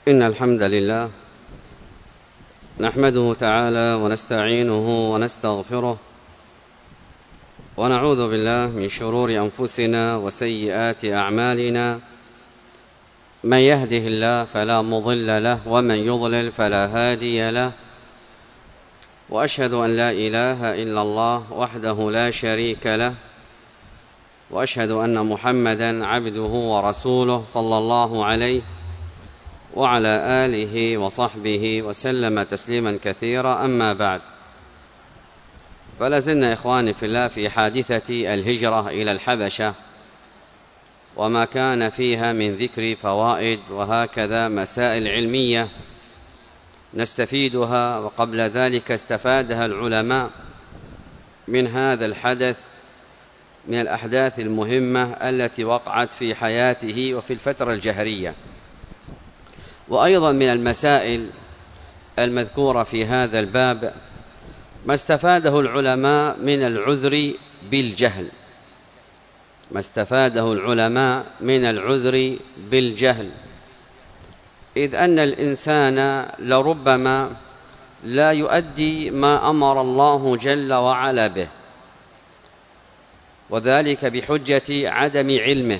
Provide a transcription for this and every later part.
إن الحمد لله نحمده تعالى ونستعينه ونستغفره ونعوذ بالله من شرور أنفسنا وسيئات أعمالنا. من يهده الله فلا مضل له ومن يضلل فلا هادي له، وأشهد أن لا إله إلا الله وحده لا شريك له، وأشهد أن محمدا عبده ورسوله صلى الله عليه وعلى آله وصحبه وسلم تسليما كثيرا. أما بعد، فلازلنا إخواني في الله في حادثة الهجرة إلى الحبشة وما كان فيها من ذكر فوائد وهكذا مسائل علمية نستفيدها، وقبل ذلك استفادها العلماء من هذا الحدث من الأحداث المهمة التي وقعت في حياته وفي الفترة الجهرية. وأيضا من المسائل المذكورة في هذا الباب ما استفاده العلماء من العذر بالجهل، ما استفاده العلماء من العذر بالجهل، إذ أن الإنسان لربما لا يؤدي ما أمر الله جل وعلا به، وذلك بحجة عدم علمه،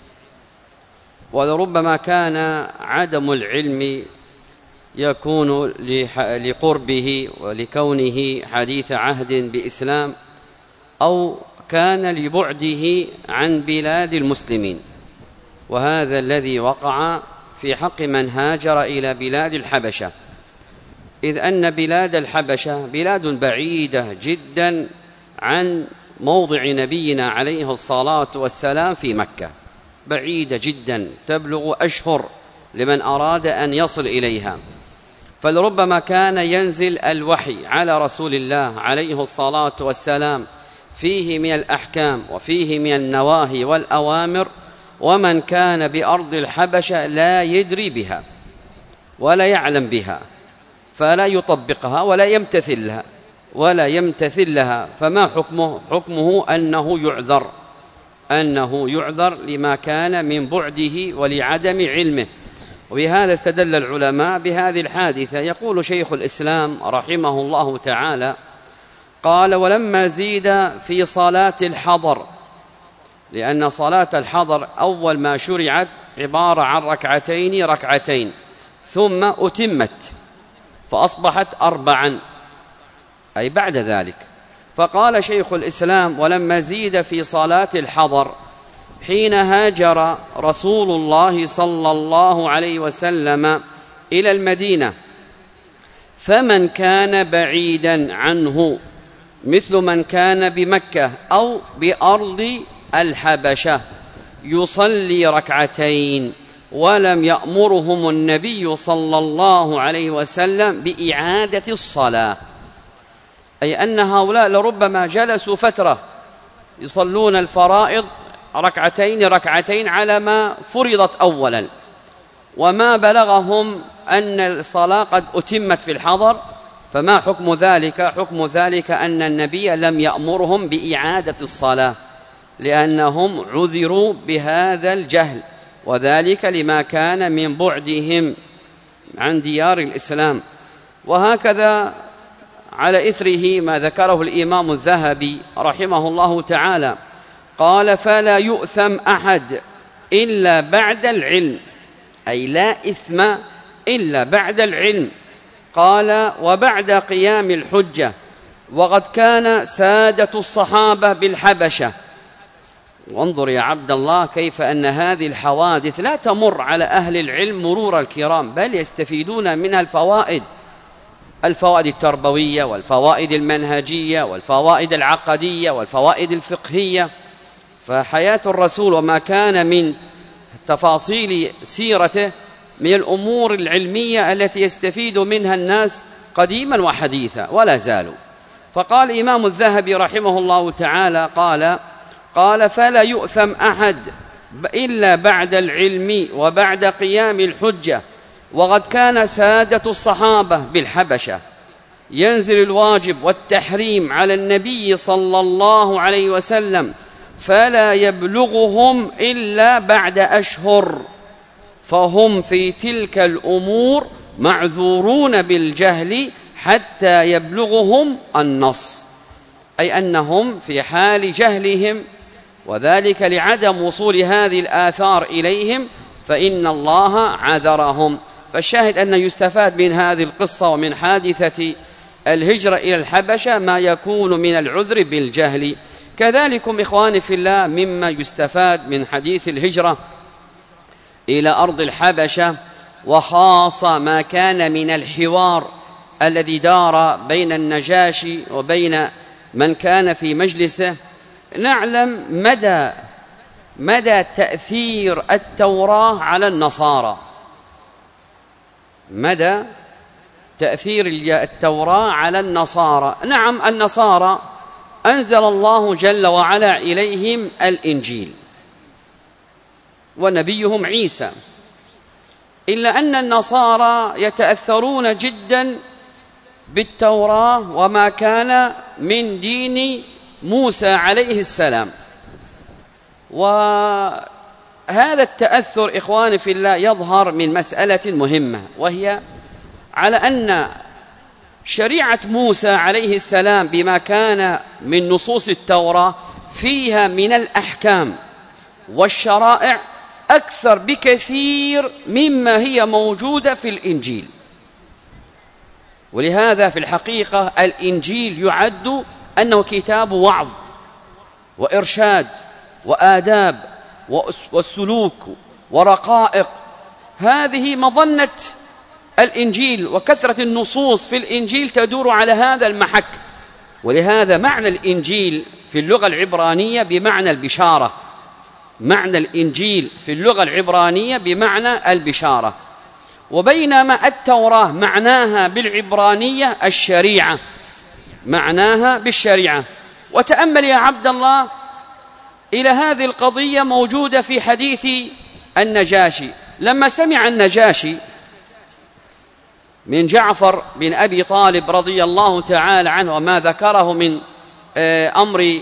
ولربما كان عدم العلم يكون لقربه ولكونه حديث عهد بإسلام، أو كان لبعده عن بلاد المسلمين، وهذا الذي وقع في حق من هاجر إلى بلاد الحبشة، إذ أن بلاد الحبشة بلاد بعيدة جدا عن موضع نبينا عليه الصلاة والسلام في مكة، بعيدة جدا تبلغ أشهر لمن أراد أن يصل إليها. فلربما كان ينزل الوحي على رسول الله عليه الصلاة والسلام فيه من الأحكام وفيه من النواهي والأوامر، ومن كان بأرض الحبشة لا يدري بها ولا يعلم بها، فلا يطبقها ولا يمتثل لها، فما حكمه؟ حكمه أنه يعذر لما كان من بعده ولعدم علمه. وبهذا استدل العلماء بهذه الحادثة. يقول شيخ الإسلام رحمه الله تعالى قال: ولما زيد في صلاة الحضر، لأن صلاة الحضر أول ما شرعت عبارة عن ركعتين ثم أتمت فأصبحت 4، أي بعد ذلك. فقال شيخ الإسلام: ولما زيد في صلاة الحضر حين هاجر رسول الله صلى الله عليه وسلم إلى المدينة، فمن كان بعيدا عنه مثل من كان بمكة أو بأرض الحبشة يصلي ركعتين، ولم يأمرهم النبي صلى الله عليه وسلم بإعادة الصلاة، أي أن هؤلاء لربما جلسوا فترة يصلون الفرائض ركعتين على ما فرضت أولا، وما بلغهم أن الصلاة قد أتمت في الحضر، فما حكم ذلك؟ حكم ذلك أن النبي لم يأمرهم بإعادة الصلاة، لأنهم عذروا بهذا الجهل، وذلك لما كان من بعدهم عن ديار الإسلام. وهكذا على إثره ما ذكره الإمام الذهبي رحمه الله تعالى قال: فلا يؤثم أحد إلا بعد العلم، أي لا إثم إلا بعد العلم. قال: وبعد قيام الحجة، وقد كان سادة الصحابة بالحبشة. وانظر يا عبد الله كيف أن هذه الحوادث لا تمر على أهل العلم مرور الكرام، بل يستفيدون منها الفوائد التربوية والفوائد المنهجية والفوائد العقدية والفوائد الفقهية. فحياة الرسول وما كان من تفاصيل سيرته من الأمور العلمية التي يستفيد منها الناس قديما وحديثا ولا زالوا. فقال الإمام الذهبي رحمه الله تعالى قال: فلا يؤثم أحد إلا بعد العلم وبعد قيام الحجة، وقد كان سادة الصحابة بالحبشة ينزل الواجب والتحريم على النبي صلى الله عليه وسلم، فلا يبلغهم إلا بعد أشهر، فهم في تلك الأمور معذورون بالجهل حتى يبلغهم النص، أي أنهم في حال جهلهم وذلك لعدم وصول هذه الآثار إليهم فإن الله عذرهم. فالشاهد أن يستفاد من هذه القصة ومن حادثة الهجرة إلى الحبشة ما يكون من العذر بالجهل. كذلكم إخواني في الله مما يستفاد من حديث الهجرة إلى أرض الحبشة، وخاصة ما كان من الحوار الذي دار بين النجاشي وبين من كان في مجلسه، نعلم مدى تأثير التوراة على النصارى، مدى تأثير التوراة على النصارى. نعم، النصارى أنزل الله جل وعلا إليهم الإنجيل ونبيهم عيسى، إلا أن النصارى يتأثرون جدا بالتوراة وما كان من دين موسى عليه السلام. وهذا التأثر إخواني في الله يظهر من مسألة مهمة، وهي على أن شريعة موسى عليه السلام بما كان من نصوص التوراة فيها من الأحكام والشرائع أكثر بكثير مما هي موجودة في الإنجيل. ولهذا في الحقيقة الإنجيل يعد أنه كتاب وعظ وإرشاد وآداب والسلوك ورقائق، هذه مظنة الإنجيل، وكثرة النصوص في الإنجيل تدور على هذا المحك. ولهذا معنى الإنجيل في اللغة العبرانية بمعنى البشارة، معنى الإنجيل في اللغة العبرانية بمعنى البشارة، وبينما التوراة معناها بالعبرانية الشريعة، معناها بالشريعة. وتأمل يا عبد الله إلى هذه القضية موجودة في حديث النجاشي، لما سمع النجاشي من جعفر بن أبي طالب رضي الله تعالى عنه وما ذكره من أمر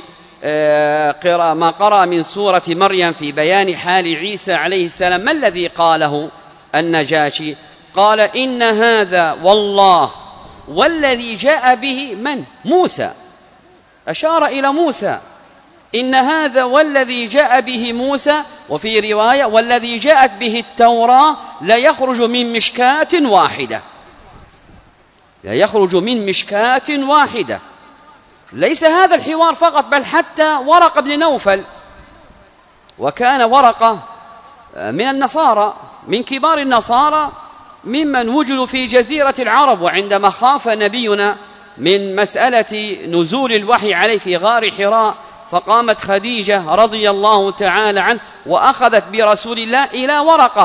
ما قرأ من سورة مريم في بيان حال عيسى عليه السلام، ما الذي قاله النجاشي؟ قال: إن هذا والله والذي جاء به من؟ موسى، أشار إلى موسى، إن هذا والذي جاء به موسى، وفي رواية والذي جاءت به التوراة لا يخرج من مشكاة واحدة، لا يخرج من مشكاة واحدة. ليس هذا الحوار فقط، بل حتى ورقة بن نوفل، وكان ورقة من النصارى، من كبار النصارى ممن وجدوا في جزيرة العرب، وعندما خاف نبينا من مسألة نزول الوحي عليه في غار حراء فقامت خديجة رضي الله تعالى عنه وأخذت برسول الله إلى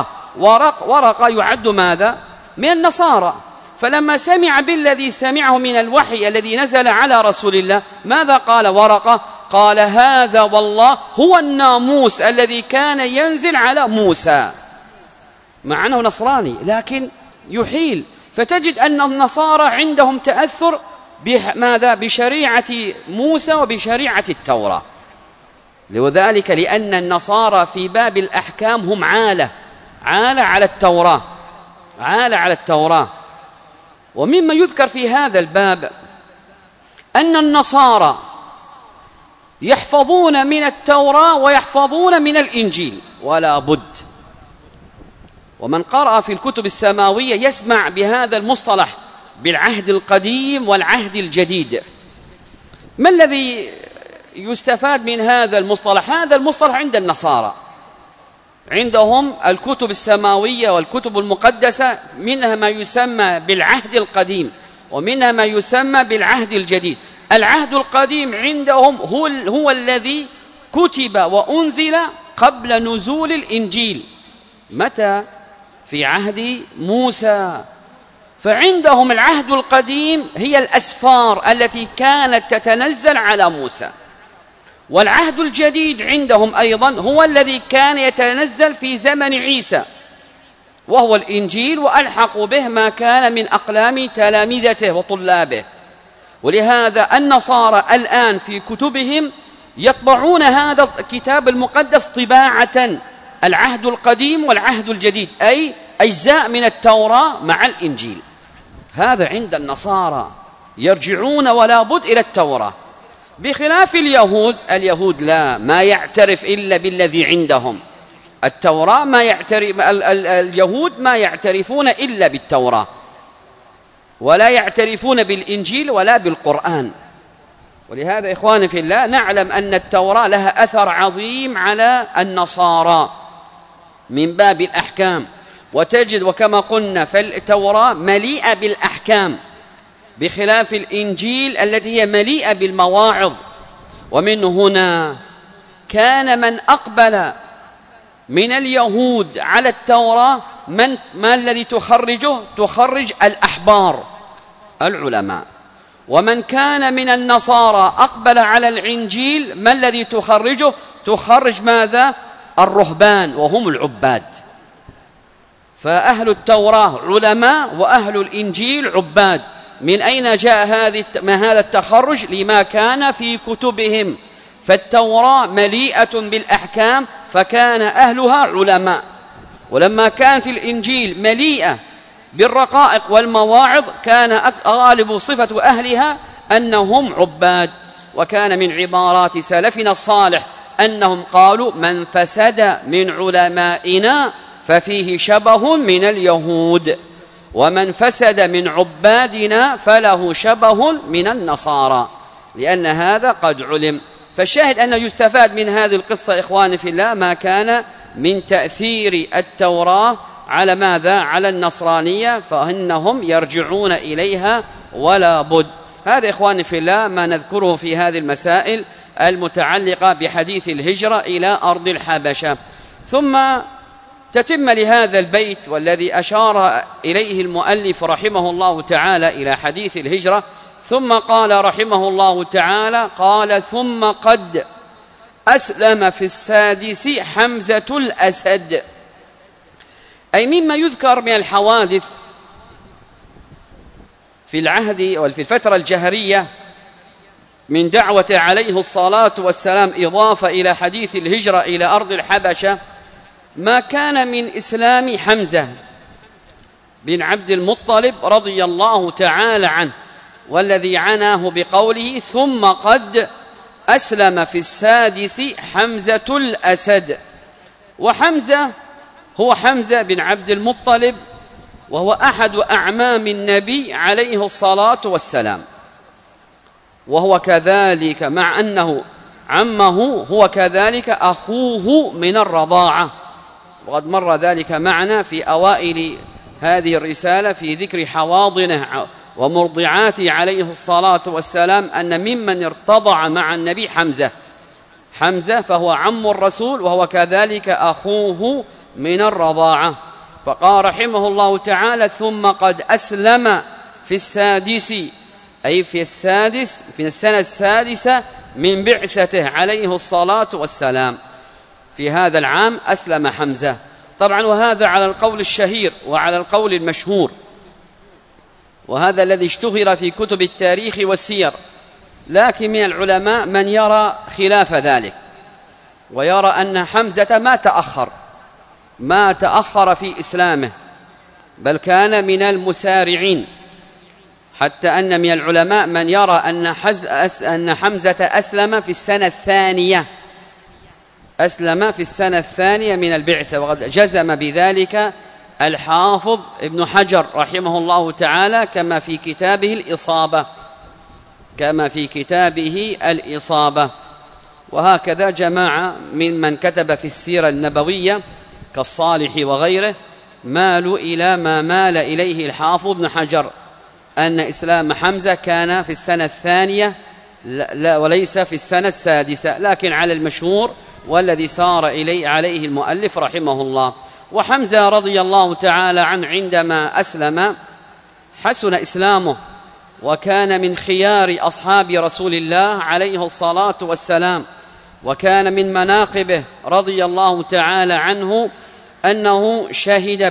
ورقة يعد ماذا؟ من النصارى. فلما سمع بالذي سمعه من الوحي الذي نزل على رسول الله، ماذا قال ورقة؟ قال: هذا والله هو الناموس الذي كان ينزل على موسى، مع أنه نصراني لكن يحيل. فتجد أن النصارى عندهم تأثر بماذا؟ بشريعة موسى وبشريعة التوراة. وذلك لأن النصارى في باب الأحكام هم عالة على التوراة، عالة على التوراة. ومما يذكر في هذا الباب أن النصارى يحفظون من التوراة ويحفظون من الإنجيل ولا بد. ومن قرأ في الكتب السماوية يسمع بهذا المصطلح بالعهد القديم والعهد الجديد. ما الذي يستفاد من هذا المصطلح؟ هذا المصطلح عند النصارى عندهم الكتب السماوية والكتب المقدسة منها ما يسمى بالعهد القديم ومنها ما يسمى بالعهد الجديد. العهد القديم عندهم هو الذي كتب وأنزل قبل نزول الإنجيل. متى؟ في عهد موسى. فعندهم العهد القديم هي الأسفار التي كانت تتنزل على موسى، والعهد الجديد عندهم أيضا هو الذي كان يتنزل في زمن عيسى وهو الإنجيل، وألحقوا به ما كان من أقلام تلامذته وطلابه. ولهذا النصارى الآن في كتبهم يطبعون هذا الكتاب المقدس طباعة العهد القديم والعهد الجديد، أي أجزاء من التوراة مع الإنجيل. هذا عند النصارى يرجعون ولا بد إلى التوراة، بخلاف اليهود. اليهود لا، ما يعترف إلا بالذي عندهم. التوراة ما يعترف، اليهود ما يعترفون إلا بالتوراة، ولا يعترفون بالإنجيل ولا بالقرآن. ولهذا إخواني في الله نعلم أن التوراة لها أثر عظيم على النصارى من باب الأحكام، وتجد وكما قلنا فالتوراة مليئة بالأحكام، بخلاف الإنجيل التي هي مليئة بالمواعظ. ومن هنا كان من أقبل من اليهود على التوراة ما الذي تخرجه؟ تخرج الأحبار العلماء. ومن كان من النصارى أقبل على الإنجيل ما الذي تخرجه؟ تخرج ماذا؟ الرهبان وهم العباد. فأهل التوراة علماء وأهل الإنجيل عباد. من أين جاء هذا التخرج؟ لما كان في كتبهم. فالتوراة مليئة بالأحكام فكان أهلها علماء، ولما كانت الإنجيل مليئة بالرقائق والمواعظ كان غالب صفة أهلها أنهم عباد. وكان من عبارات سلفنا الصالح أنهم قالوا: من فسد من علمائنا ففيه شبه من اليهود، ومن فسد من عبادنا فله شبه من النصارى، لأن هذا قد علم. فالشاهد أن يستفاد من هذه القصة إخواني في الله ما كان من تأثير التوراة على ماذا؟ على النصرانية، فإنهم يرجعون إليها ولا بد. هذا إخواني في الله ما نذكره في هذه المسائل المتعلقة بحديث الهجرة إلى أرض الحبشة. ثم تتم لهذا البيت والذي أشار إليه المؤلف رحمه الله تعالى إلى حديث الهجرة. ثم قال رحمه الله تعالى: قال: ثم قد أسلم في السادس حمزة الأسد. أي مما يذكر من الحوادث في العهد وفي الفترة الجهرية من دعوة عليه الصلاة والسلام إضافة إلى حديث الهجرة إلى أرض الحبشة، ما كان من إسلام حمزة بن عبد المطلب رضي الله تعالى عنه، والذي عناه بقوله: ثم قد أسلم في السادس حمزة الأسد. وحمزة هو حمزة بن عبد المطلب، وهو أحد أعمام النبي عليه الصلاة والسلام، وهو كذلك مع أنه عمه هو كذلك أخوه من الرضاعة. وقد مر ذلك معنا في أوائل هذه الرسالة في ذكر حواضنه ومرضعاته عليه الصلاة والسلام أن ممن ارتضع مع النبي حمزة فهو عم الرسول، وهو كذلك أخوه من الرضاعة. فقال رحمه الله تعالى: ثم قد أسلم في السادس، أي في السنة السادسة من بعثته عليه الصلاة والسلام. في هذا العام أسلم حمزة. طبعا وهذا على القول الشهير وعلى القول المشهور، وهذا الذي اشتهر في كتب التاريخ والسير. لكن من العلماء من يرى خلاف ذلك، ويرى أن حمزة ما تأخر في إسلامه، بل كان من المسارعين، حتى أن من العلماء من يرى أن حمزة أسلم في السنة الثانية من البعثة. وقد جزم بذلك الحافظ ابن حجر رحمه الله تعالى كما في كتابه الإصابة. وهكذا جماعة ممن كتب في السيرة النبوية كالصالح وغيره مالوا إلى ما مال إليه الحافظ ابن حجر، أن إسلام حمزة كان في السنة الثانية وليس في السنة السادسة، لكن على المشهور والذي سار عليه المؤلف رحمه الله. وحمزة رضي الله تعالى عنه عندما أسلم حسن إسلامه، وكان من خيار أصحاب رسول الله عليه الصلاة والسلام. وكان من مناقبه رضي الله تعالى عنه أنه شهد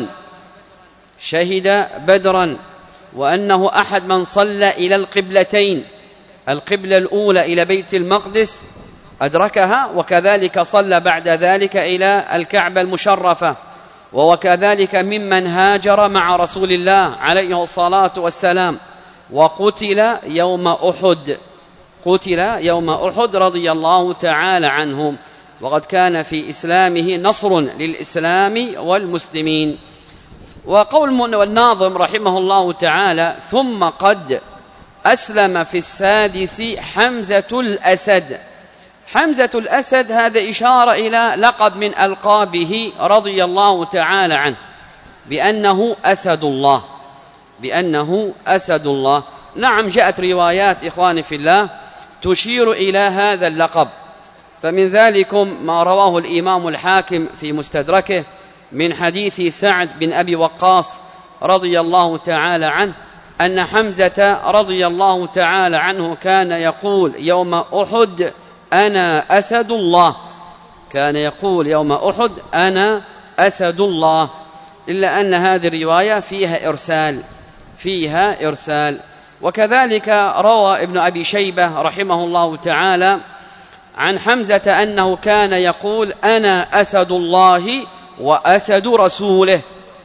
بدرا، وأنه أحد من صلى إلى القبلتين، القبلة الأولى إلى بيت المقدس، أدركها، وكذلك صلى بعد ذلك إلى الكعبة المشرفة، وكذلك ممن هاجر مع رسول الله عليه الصلاة والسلام، وقتل يوم أحد، قتل يوم أحد رضي الله تعالى عنه، وقد كان في إسلامه نصر للإسلام والمسلمين. وقول الناظم رحمه الله تعالى: ثم قد أسلم في السادس حمزة الأسد. حمزة الأسد هذا إشارة إلى لقب من ألقابه رضي الله تعالى عنه بأنه أسد الله، بأنه أسد الله. نعم، جاءت روايات إخواني في الله تشير إلى هذا اللقب، فمن ذلكم ما رواه الإمام الحاكم في مستدركه من حديث سعد بن أبي وقاص رضي الله تعالى عنه أن حمزة رضي الله تعالى عنه كان يقول يوم أحد: أنا أسد الله. كان يقول يوم أحد: أنا أسد الله. إلا أن هذه الرواية فيها إرسال. وكذلك روى ابن أبي شيبة رحمه الله تعالى عن حمزة أنه كان يقول: أنا أسد الله وأسد رسوله.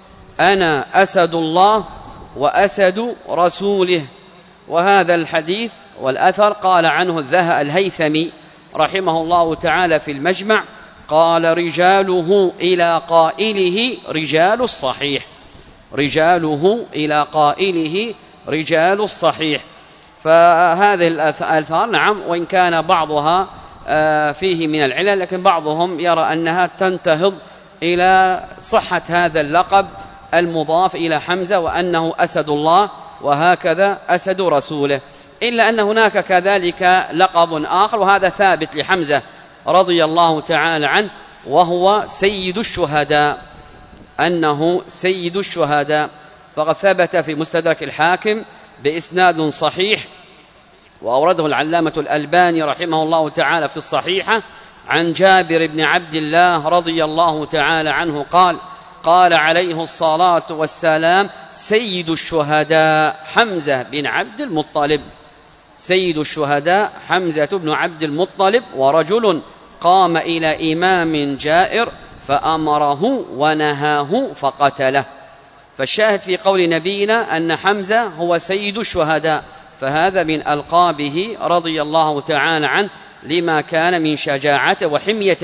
أنا أسد الله وأسد رسوله. وهذا الحديث والأثر قال عنه الهيثمي رحمه الله تعالى في المجمع، قال: رجاله إلى قائله رجال الصحيح، رجاله إلى قائله رجال الصحيح. فهذه الآثار نعم وإن كان بعضها فيه من العلل، لكن بعضهم يرى أنها تنتهض إلى صحة هذا اللقب المضاف إلى حمزة وأنه أسد الله وهكذا أسد رسوله. إلا أن هناك كذلك لقب آخر، وهذا ثابت لحمزة رضي الله تعالى عنه، وهو سيد الشهداء، أنه سيد الشهداء. فقد ثبت في مستدرك الحاكم بإسناد صحيح، وأورده العلامة الألباني رحمه الله تعالى في الصحيحة عن جابر بن عبد الله رضي الله تعالى عنه قال: قال عليه الصلاة والسلام: سيد الشهداء حمزة بن عبد المطلب. سيد الشهداء حمزة بن عبد المطلب، ورجل قام إلى إمام جائر فأمره ونهاه فقتله. فالشاهد في قول نبينا أن حمزة هو سيد الشهداء، فهذا من ألقابه رضي الله تعالى عنه لما كان من شجاعته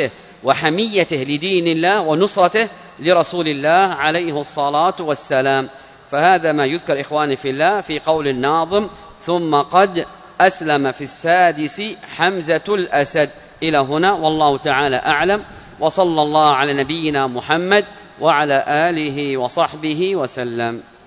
وحميته لدين الله ونصرته لرسول الله عليه الصلاة والسلام. فهذا ما يذكر إخواني في الله في قول الناظم: ثم قد أسلم في السادس حمزة الأسد. إلى هنا والله تعالى أعلم، وصلى الله على نبينا محمد وعلى آله وصحبه وسلم.